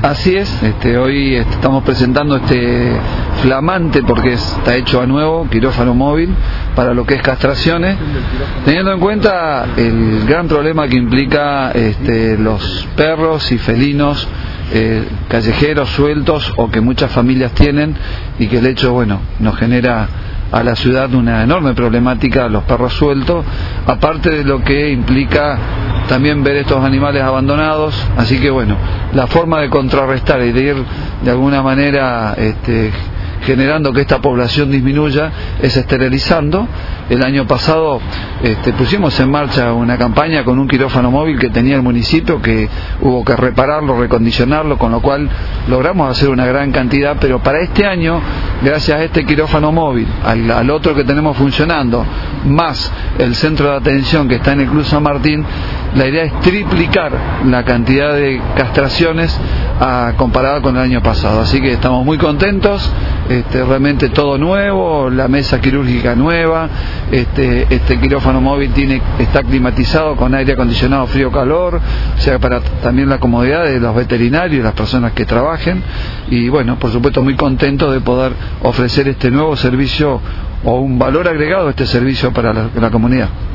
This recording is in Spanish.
Así es, hoy estamos presentando este flamante, porque está hecho a nuevo, quirófano móvil para lo que es castraciones, teniendo en cuenta el gran problema que implica los perros y felinos callejeros sueltos, o que muchas familias tienen, y que el hecho, bueno, nos genera a la ciudad una enorme problemática, los perros sueltos, aparte de lo que implica también ver estos animales abandonados. Así que bueno, la forma de contrarrestar y de ir de alguna manera generando que esta población disminuya es esterilizando. El año pasado pusimos en marcha una campaña con un quirófano móvil que tenía el municipio, que hubo que repararlo, recondicionarlo, con lo cual logramos hacer una gran cantidad. Pero para este año, gracias a este quirófano móvil, al otro que tenemos funcionando, más el centro de atención que está en el Club San Martín, la idea es triplicar la cantidad de castraciones comparada con el año pasado. Así que estamos muy contentos, realmente todo nuevo, la mesa quirúrgica nueva, este quirófano móvil está climatizado con aire acondicionado frío-calor, o sea, para también la comodidad de los veterinarios y las personas que trabajen. Y bueno, por supuesto muy contentos de poder ofrecer este nuevo servicio, o un valor agregado a este servicio para la comunidad.